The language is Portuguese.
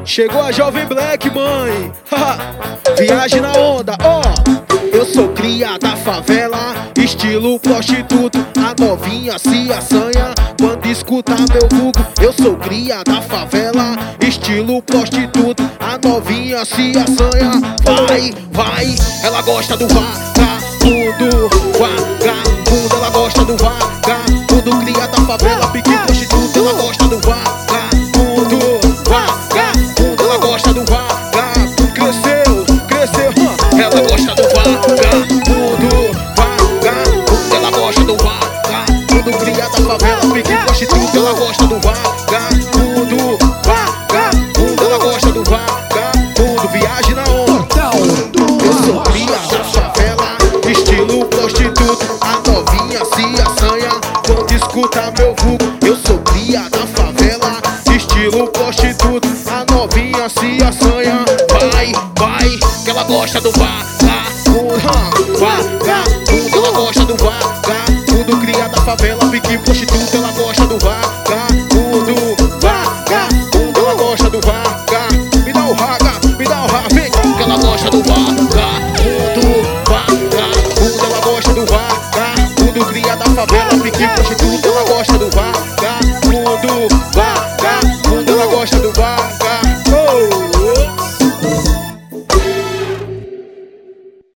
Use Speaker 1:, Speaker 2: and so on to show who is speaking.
Speaker 1: Chegou a Jovem Black, mãe. Viagem na onda, ó. Eu sou cria da favela, estilo prostituto. A novinha se assanha quando escuta meu vulgo. Eu sou cria da favela, estilo prostituto. A novinha se assanha. Vai, vai, ela gosta do vagabundo. Vagabundo, ela gosta do vagabundo. Cria da favela, pique prostituto. Ela gosta do vagabundo. Vagabundo, ela gosta do vagabundo. Cresceu, cresceu, ela gosta do vagabundo. Vagabundo, ela gosta do vagabundo. Cria da favela, pique prostituto. Ela gosta do vagabundo. Vagabundo, ela gosta do vagabundo. Viagem na onda. Eu sou cria da favela, estilo prostituto. A novinha se assanha quando escuta meu vulgo. Eu sou cria da favela, estilo prostituto. A novinha se assanha. Vai, vai, que ela gosta do vagabundo. Vagabundo, ela gosta do vagabundo. Cria da favela, pique prostituto. Ela gosta do vagabundo. Vagabundo, ela gosta do vagabundo. Me dá o raga, me dá o raga, vem. Que ela gosta do vagabundo. Vagabundo, ela gosta do vagabundo. Cria da favela, pique prostituto. Ela gosta do vagabundo.